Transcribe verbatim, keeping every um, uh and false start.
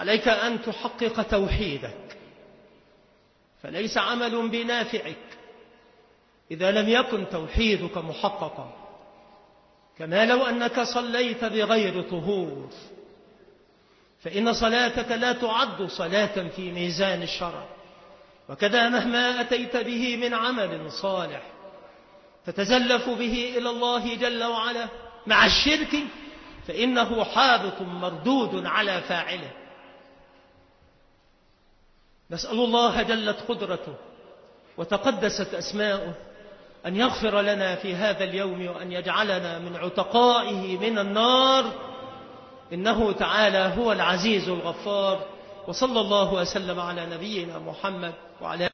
عليك أن تحقق توحيدك، فليس عمل بنافعك إذا لم يكن توحيدك محققا، كما لو أنك صليت بغير طهور، فإن صلاتك لا تعد صلاة في ميزان الشرع. وكذا مهما أتيت به من عمل صالح تتزلف به إلى الله جل وعلا مع الشرك، فإنه حابط مردود على فاعله. نسأل الله جلت قدرته وتقدست أسماؤه أن يغفر لنا في هذا اليوم وأن يجعلنا من عتقائه من النار، إنه تعالى هو العزيز الغفار. وصلى الله وسلم على نبينا محمد وعلى